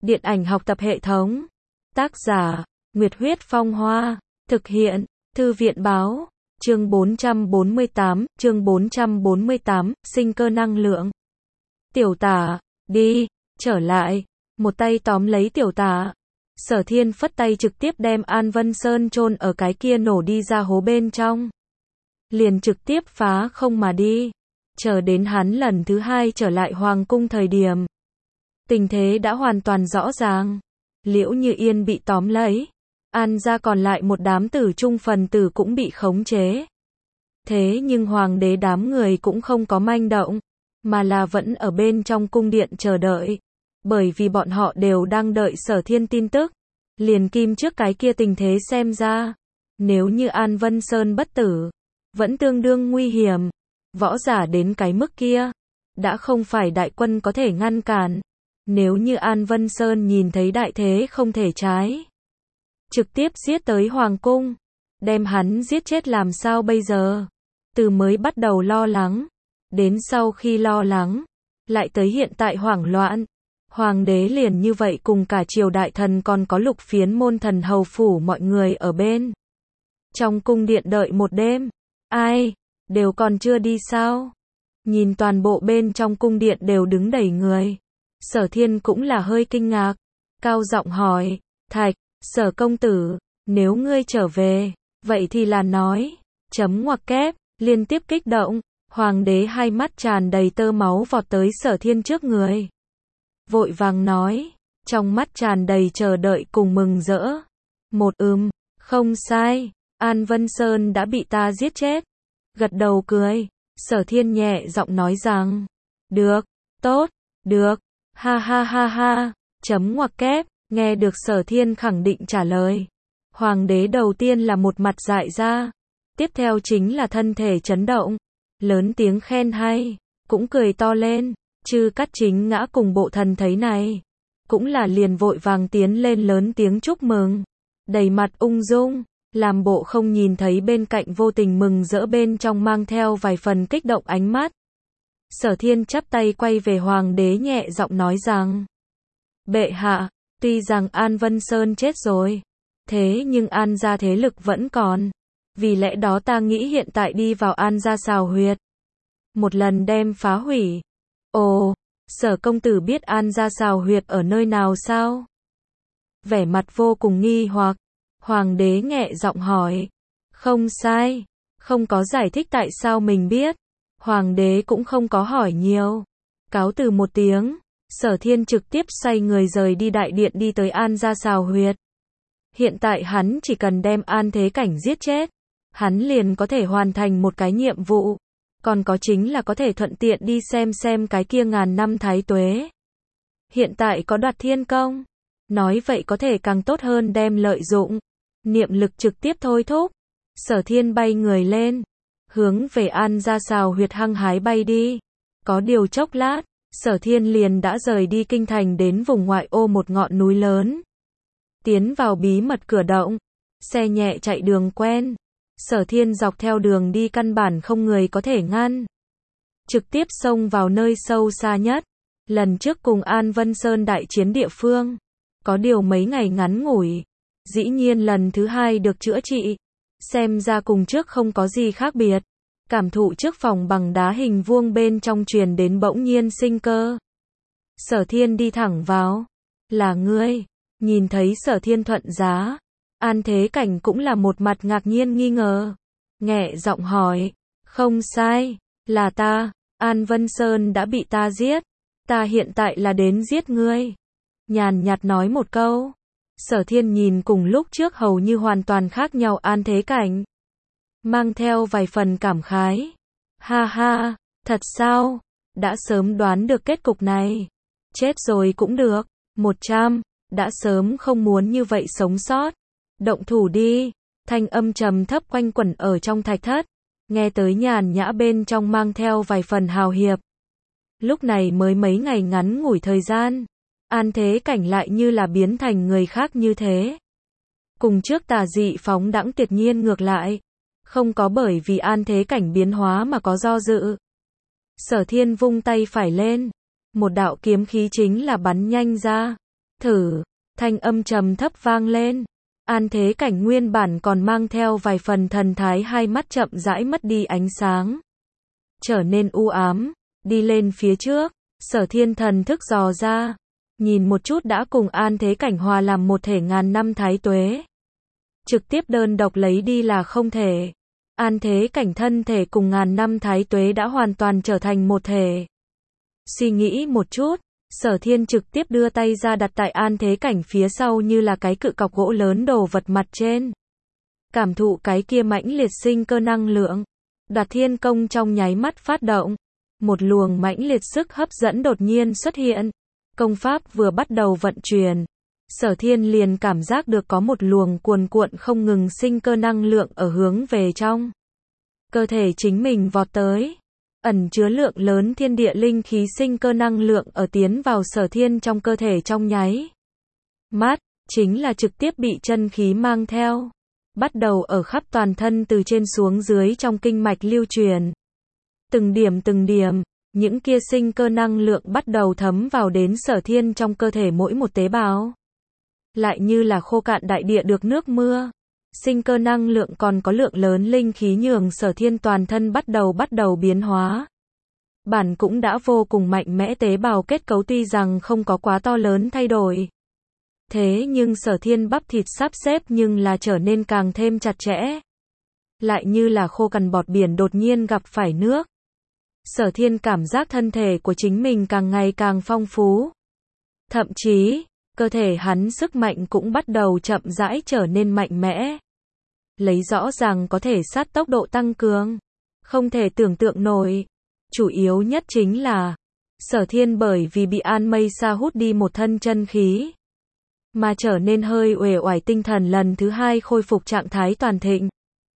Điện ảnh học tập hệ thống. Tác giả, Nguyệt Huyết Phong Hoa. Thực hiện, Thư viện Báo. Chương 448, sinh cơ năng lượng. Tiểu Tả, đi, trở lại. Một tay tóm lấy Tiểu Tả. Sở Thiên phất tay trực tiếp đem An Vân Sơn chôn ở cái kia nổ đi ra hố bên trong. Liền trực tiếp phá không mà đi. Chờ đến hắn lần thứ hai trở lại hoàng cung thời điểm. Tình thế đã hoàn toàn rõ ràng. Liễu Như Yên bị tóm lấy. An gia còn lại một đám tử trung phần tử cũng bị khống chế. Thế nhưng hoàng đế đám người cũng không có manh động, mà là vẫn ở bên trong cung điện chờ đợi. Bởi vì bọn họ đều đang đợi Sở Thiên tin tức. Liền kim trước cái kia tình thế xem ra. Nếu như An Vân Sơn bất tử, vẫn tương đương nguy hiểm. Võ giả đến cái mức kia, đã không phải đại quân có thể ngăn cản. Nếu như An Vân Sơn nhìn thấy đại thế không thể trái, trực tiếp giết tới hoàng cung, đem hắn giết chết làm sao bây giờ? Từ mới bắt đầu lo lắng, đến sau khi lo lắng, lại tới hiện tại hoảng loạn. Hoàng đế liền như vậy cùng cả triều đại thần còn có Lục Phiến môn thần hầu phủ mọi người ở bên trong cung điện đợi một đêm. Ai? Đều còn chưa đi sao? Nhìn toàn bộ bên trong cung điện đều đứng đầy người. Sở Thiên cũng là hơi kinh ngạc. Cao giọng hỏi, Thạch, Sở công tử, nếu ngươi trở về, vậy thì là nói, chấm ngoặc kép, liên tiếp kích động. Hoàng đế hai mắt tràn đầy tơ máu vọt tới Sở Thiên trước người. Vội vàng nói, trong mắt tràn đầy chờ đợi cùng mừng rỡ. Một không sai, An Vân Sơn đã bị ta giết chết. Gật đầu cười, Sở Thiên nhẹ giọng nói rằng, được, tốt, được, ha ha ha ha, chấm ngoặc kép, nghe được Sở Thiên khẳng định trả lời. Hoàng đế đầu tiên là một mặt dại ra, tiếp theo chính là thân thể chấn động, lớn tiếng khen hay, cũng cười to lên. Chư Cát Chính Ngã cùng bộ thần thấy này, cũng là liền vội vàng tiến lên lớn tiếng chúc mừng, đầy mặt ung dung, làm bộ không nhìn thấy bên cạnh vô tình mừng rỡ bên trong mang theo vài phần kích động ánh mắt. Sở Thiên chắp tay quay về hoàng đế nhẹ giọng nói rằng, bệ hạ, tuy rằng An Vân Sơn chết rồi, thế nhưng An gia thế lực vẫn còn, vì lẽ đó ta nghĩ hiện tại đi vào An gia xào huyệt, một lần đem phá hủy. Ồ, Sở công tử biết An gia xào huyệt ở nơi nào sao? Vẻ mặt vô cùng nghi hoặc, hoàng đế nhẹ giọng hỏi. Không sai, không có giải thích tại sao mình biết. Hoàng đế cũng không có hỏi nhiều. Cáo từ một tiếng, Sở Thiên trực tiếp xoay người rời đi đại điện đi tới An gia xào huyệt. Hiện tại hắn chỉ cần đem An Thế Cảnh giết chết, hắn liền có thể hoàn thành một cái nhiệm vụ. Còn có chính là có thể thuận tiện đi xem cái kia ngàn năm thái tuế. Hiện tại có đoạt thiên công, nói vậy có thể càng tốt hơn đem lợi dụng. Niệm lực trực tiếp thôi thúc. Sở Thiên bay người lên, hướng về An gia xào huyệt hăng hái bay đi. Có điều chốc lát, Sở Thiên liền đã rời đi kinh thành đến vùng ngoại ô một ngọn núi lớn. Tiến vào bí mật cửa động, xe nhẹ chạy đường quen. Sở Thiên dọc theo đường đi căn bản không người có thể ngăn. Trực tiếp xông vào nơi sâu xa nhất. Lần trước cùng An Vân Sơn đại chiến địa phương. Có điều mấy ngày ngắn ngủi. Dĩ nhiên lần thứ hai được chữa trị. Xem ra cùng trước không có gì khác biệt. Cảm thụ trước phòng bằng đá hình vuông bên trong truyền đến bỗng nhiên sinh cơ. Sở Thiên đi thẳng vào. Là ngươi. Nhìn thấy Sở Thiên thuận giá. An Thế Cảnh cũng là một mặt ngạc nhiên nghi ngờ. Nhẹ giọng hỏi. Không sai, là ta. An Vân Sơn đã bị ta giết. Ta hiện tại là đến giết ngươi. Nhàn nhạt nói một câu. Sở Thiên nhìn cùng lúc trước hầu như hoàn toàn khác nhau An Thế Cảnh. Mang theo vài phần cảm khái. Ha ha, thật sao? Đã sớm đoán được kết cục này. Chết rồi cũng được. 100, đã sớm không muốn như vậy sống sót. Động thủ đi. Thanh âm trầm thấp quanh quẩn ở trong thạch thất. Nghe tới nhàn nhã bên trong mang theo vài phần hào hiệp. Lúc này mới mấy ngày ngắn ngủi thời gian. An Thế Cảnh lại như là biến thành người khác như thế. Cùng trước tà dị phóng đãng tuyệt nhiên ngược lại. Không có bởi vì An Thế Cảnh biến hóa mà có do dự. Sở Thiên vung tay phải lên. Một đạo kiếm khí chính là bắn nhanh ra. Thử, thanh âm trầm thấp vang lên. An Thế Cảnh nguyên bản còn mang theo vài phần thần thái, hai mắt chậm rãi mất đi ánh sáng, trở nên u ám, đi lên phía trước. Sở Thiên thần thức dò ra, nhìn một chút đã cùng An Thế Cảnh hòa làm một thể ngàn năm thái tuế. Trực tiếp đơn độc lấy đi là không thể. An Thế Cảnh thân thể cùng ngàn năm thái tuế đã hoàn toàn trở thành một thể. Suy nghĩ một chút, Sở Thiên trực tiếp đưa tay ra đặt tại An Thế Cảnh phía sau như là cái cự cọc gỗ lớn đồ vật mặt trên. Cảm thụ cái kia mãnh liệt sinh cơ năng lượng. Đoạt Thiên Công trong nháy mắt phát động. Một luồng mãnh liệt sức hấp dẫn đột nhiên xuất hiện. Công pháp vừa bắt đầu vận chuyển, Sở Thiên liền cảm giác được có một luồng cuồn cuộn không ngừng sinh cơ năng lượng ở hướng về trong cơ thể chính mình vọt tới. Ẩn chứa lượng lớn thiên địa linh khí sinh cơ năng lượng ở tiến vào Sở Thiên trong cơ thể trong nháy mắt, chính là trực tiếp bị chân khí mang theo, bắt đầu ở khắp toàn thân từ trên xuống dưới trong kinh mạch lưu truyền. Từng điểm, những kia sinh cơ năng lượng bắt đầu thấm vào đến Sở Thiên trong cơ thể mỗi một tế bào. Lại như là khô cạn đại địa được nước mưa. Sinh cơ năng lượng còn có lượng lớn linh khí nhường Sở Thiên toàn thân bắt đầu biến hóa. Bản cũng đã vô cùng mạnh mẽ tế bào kết cấu tuy rằng không có quá to lớn thay đổi. Thế nhưng Sở Thiên bắp thịt sắp xếp nhưng là trở nên càng thêm chặt chẽ. Lại như là khô cằn bọt biển đột nhiên gặp phải nước. Sở Thiên cảm giác thân thể của chính mình càng ngày càng phong phú. Thậm chí, cơ thể hắn sức mạnh cũng bắt đầu chậm rãi trở nên mạnh mẽ. Lấy rõ ràng có thể sát tốc độ tăng cường. Không thể tưởng tượng nổi. Chủ yếu nhất chính là, Sở Thiên bởi vì bị An Mây Sa hút đi một thân chân khí, mà trở nên hơi uể oải, tinh thần lần thứ hai khôi phục trạng thái toàn thịnh.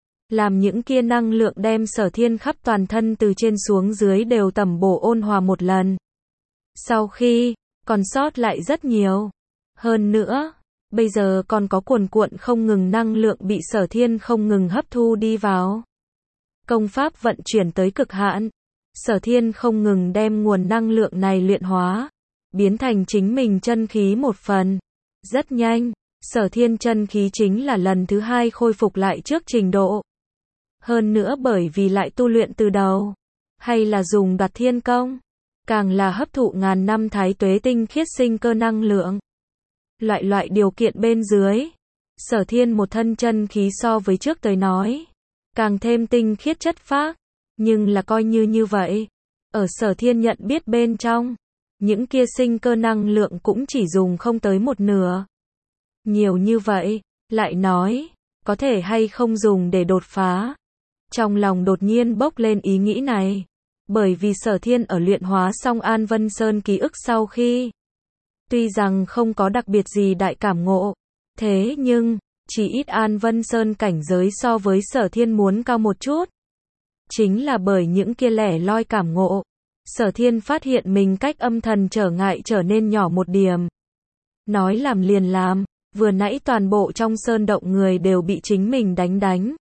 Làm những kia năng lượng đem Sở Thiên khắp toàn thân từ trên xuống dưới đều tẩm bổ ôn hòa một lần. Sau khi, còn sót lại rất nhiều. Hơn nữa, bây giờ còn có cuồn cuộn không ngừng năng lượng bị Sở Thiên không ngừng hấp thu đi vào. Công pháp vận chuyển tới cực hạn. Sở Thiên không ngừng đem nguồn năng lượng này luyện hóa, biến thành chính mình chân khí một phần. Rất nhanh, Sở Thiên chân khí chính là lần thứ hai khôi phục lại trước trình độ. Hơn nữa bởi vì lại tu luyện từ đầu, hay là dùng Đoạt Thiên Công, càng là hấp thụ ngàn năm thái tuế tinh khiết sinh cơ năng lượng. Loại điều kiện bên dưới, Sở Thiên một thân chân khí so với trước tới nói, càng thêm tinh khiết chất phác. Nhưng là coi như vậy, ở Sở Thiên nhận biết bên trong, những kia sinh cơ năng lượng cũng chỉ dùng không tới một nửa. Nhiều như vậy, lại nói, có thể hay không dùng để đột phá. Trong lòng đột nhiên bốc lên ý nghĩ này, bởi vì Sở Thiên ở luyện hóa xong An Vân Sơn ký ức sau khi, tuy rằng không có đặc biệt gì đại cảm ngộ, thế nhưng, chỉ ít An Vân Sơn cảnh giới so với Sở Thiên muốn cao một chút. Chính là bởi những kia lẻ loi cảm ngộ, Sở Thiên phát hiện mình cách âm thần trở ngại trở nên nhỏ một điểm. Nói làm liền làm, vừa nãy toàn bộ trong sơn động người đều bị chính mình đánh.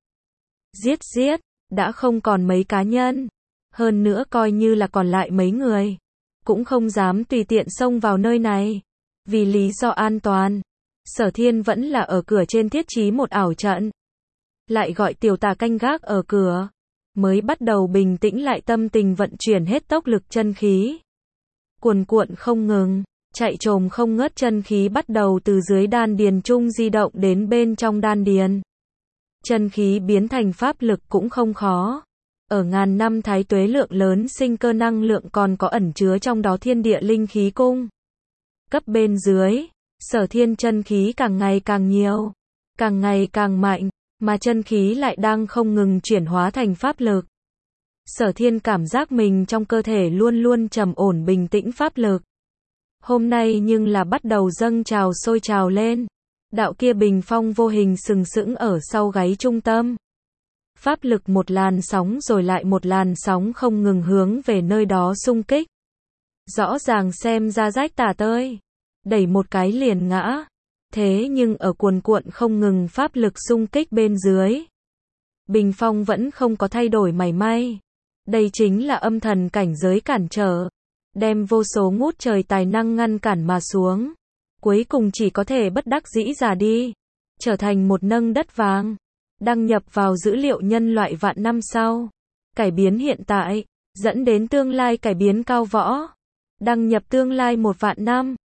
Giết, đã không còn mấy cá nhân. Hơn nữa coi như là còn lại mấy người, cũng không dám tùy tiện xông vào nơi này. Vì lý do an toàn, Sở Thiên vẫn là ở cửa trên thiết trí một ảo trận. Lại gọi tiểu tà canh gác ở cửa. Mới bắt đầu bình tĩnh lại tâm tình vận chuyển hết tốc lực chân khí. Cuồn cuộn không ngừng, chạy trồm không ngớt chân khí bắt đầu từ dưới đan điền trung di động đến bên trong đan điền. Chân khí biến thành pháp lực cũng không khó. Ở ngàn năm thái tuế lượng lớn sinh cơ năng lượng còn có ẩn chứa trong đó thiên địa linh khí cung. Cấp bên dưới, Sở Thiên chân khí càng ngày càng nhiều, càng ngày càng mạnh. Mà chân khí lại đang không ngừng chuyển hóa thành pháp lực. Sở Thiên cảm giác mình trong cơ thể luôn luôn trầm ổn bình tĩnh pháp lực. Hôm nay nhưng là bắt đầu dâng trào sôi trào lên. Đạo kia bình phong vô hình sừng sững ở sau gáy trung tâm. Pháp lực một làn sóng rồi lại một làn sóng không ngừng hướng về nơi đó xung kích. Rõ ràng xem ra rách tả tơi. Đẩy một cái liền ngã. Thế nhưng ở cuồn cuộn không ngừng pháp lực xung kích bên dưới, bình phong vẫn không có thay đổi mảy may. Đây chính là âm thần cảnh giới cản trở, đem vô số ngút trời tài năng ngăn cản mà xuống. Cuối cùng chỉ có thể bất đắc dĩ già đi, trở thành một nâng đất vàng. Đăng nhập vào dữ liệu nhân loại vạn năm sau. Cải biến hiện tại, dẫn đến tương lai cải biến cao võ. Đăng nhập tương lai 1 vạn năm.